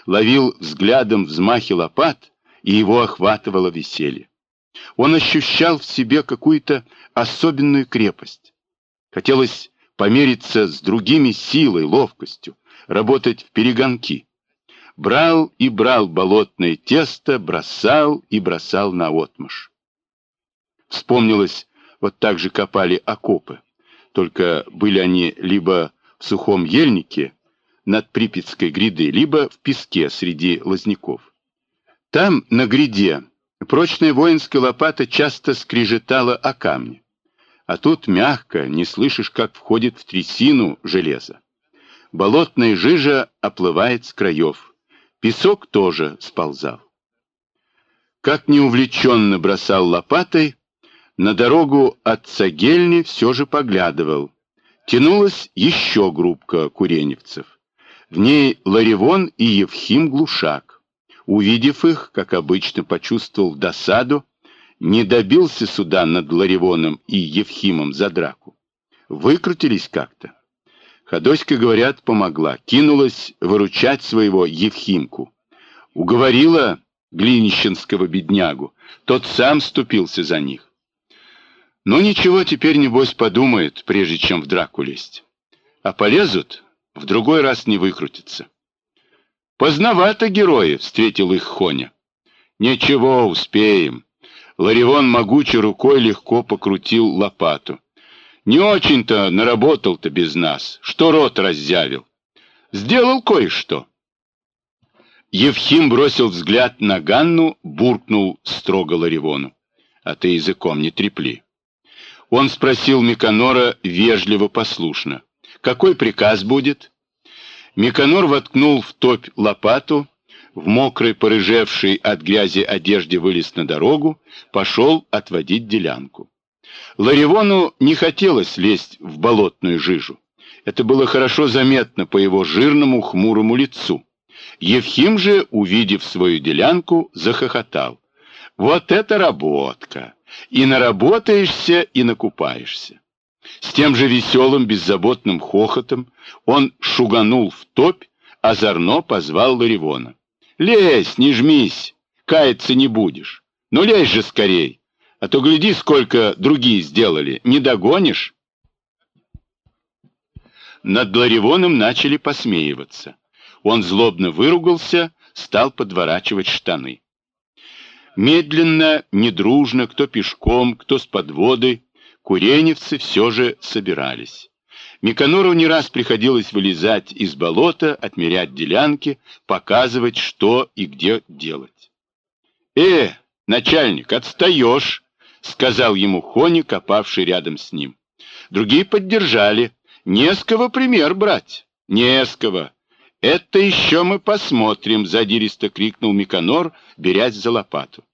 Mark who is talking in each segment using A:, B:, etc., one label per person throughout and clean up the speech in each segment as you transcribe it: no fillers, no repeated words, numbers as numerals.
A: ловил взглядом взмахи лопат, и его охватывало веселье. Он ощущал в себе какую-то особенную крепость. Хотелось помериться с другими силой, ловкостью, работать вперегонки. Брал и брал болотное тесто, бросал и бросал наотмашь. Вспомнилось, вот так же копали окопы, только были они либо в сухом ельнике над Припятской грядой, либо в песке среди лозняков. Там, на гряде, прочная воинская лопата часто скрежетала о камни, а тут мягко, не слышишь, как входит в трясину железо. Болотная жижа оплывает с краев, песок тоже сползал. Как неувлеченно бросал лопатой, на дорогу от Цагельни все же поглядывал. Тянулась еще группка куреневцев. В ней Ларивон и Евхим Глушак. Увидев их, как обычно, почувствовал досаду, не добился суда над Ларивоном и Евхимом за драку. Выкрутились как-то. Ходоська, говорят, помогла, кинулась выручать своего Евхимку. Уговорила глинищенского беднягу, тот сам вступился за них. Ну ничего, теперь, небось, подумает, прежде чем в драку лезть. А полезут, в другой раз не выкрутятся. Поздновато герои, встретил их Хоня. Ничего, успеем. Ларивон могучей рукой легко покрутил лопату. Не очень-то наработал-то без нас, что рот раззявил. Сделал кое-что. Евхим бросил взгляд на Ганну, буркнул строго Ларивону. А ты языком не трепли. Он спросил Миконора вежливо, послушно. Какой приказ будет? Миконор воткнул в топь лопату, в мокрой, порыжевшей от грязи одежде вылез на дорогу, пошел отводить делянку. Ларивону не хотелось лезть в болотную жижу. Это было хорошо заметно по его жирному, хмурому лицу. Евхим же, увидев свою делянку, захохотал. Вот это работка! И наработаешься, и накупаешься. С тем же веселым, беззаботным хохотом он шуганул в топь, озорно позвал Ларивона. «Лезь, не жмись, каяться не будешь. Ну лезь же скорей, а то гляди, сколько другие сделали, не догонишь». Над Ларивоном начали посмеиваться. Он злобно выругался, стал подворачивать штаны. Медленно, недружно, кто пешком, кто с подводой, куреневцы все же собирались. Миконору не раз приходилось вылезать из болота, отмерять делянки, показывать, что и где делать. Начальник, отстаешь!» — сказал ему Хоня, копавший рядом с ним. Другие поддержали. «Не с кого пример брать, не с кого. Это еще мы посмотрим», — задиристо крикнул Миконор, берясь за лопату.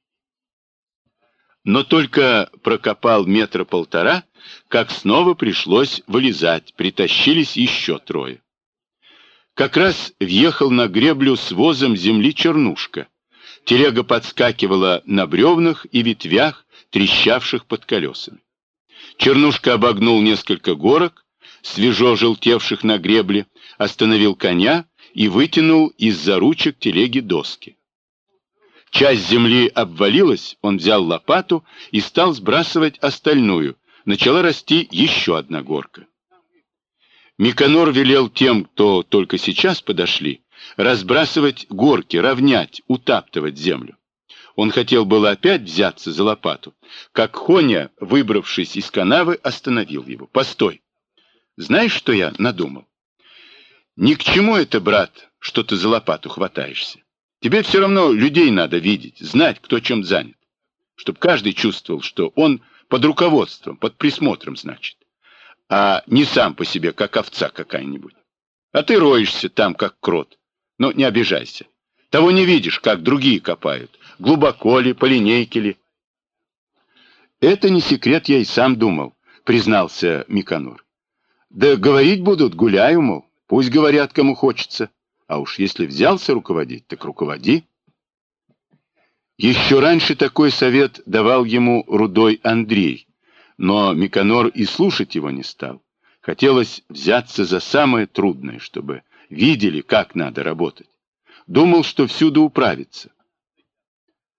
A: Но только прокопал метра полтора, как снова пришлось вылезать, притащились еще трое. Как раз въехал на греблю с возом земли Чернушка. Телега подскакивала на бревнах и ветвях, трещавших под колесами. Чернушка обогнул несколько горок, свежо желтевших на гребле, остановил коня и вытянул из-за ручек телеги доски. Часть земли обвалилась, он взял лопату и стал сбрасывать остальную. Начала расти еще одна горка. Миконор велел тем, кто только сейчас подошли, разбрасывать горки, равнять, утаптывать землю. Он хотел было опять взяться за лопату, как Хоня, выбравшись из канавы, остановил его. «Постой! Знаешь, что я надумал? Ни к чему это, брат, что ты за лопату хватаешься. Тебе все равно людей надо видеть, знать, кто чем занят. Чтоб каждый чувствовал, что он под руководством, под присмотром, значит. А не сам по себе, как овца какая-нибудь. А ты роешься там, как крот. Но не обижайся. Того не видишь, как другие копают. Глубоко ли, по линейке ли. Это не секрет, я и сам думал, признался Миконор. Да говорить будут, гуляю, мол. Пусть говорят, кому хочется. А уж если взялся руководить, так руководи. Еще раньше такой совет давал ему рудой Андрей, но Миконор и слушать его не стал. Хотелось взяться за самое трудное, чтобы видели, как надо работать. думал, что всюду управится.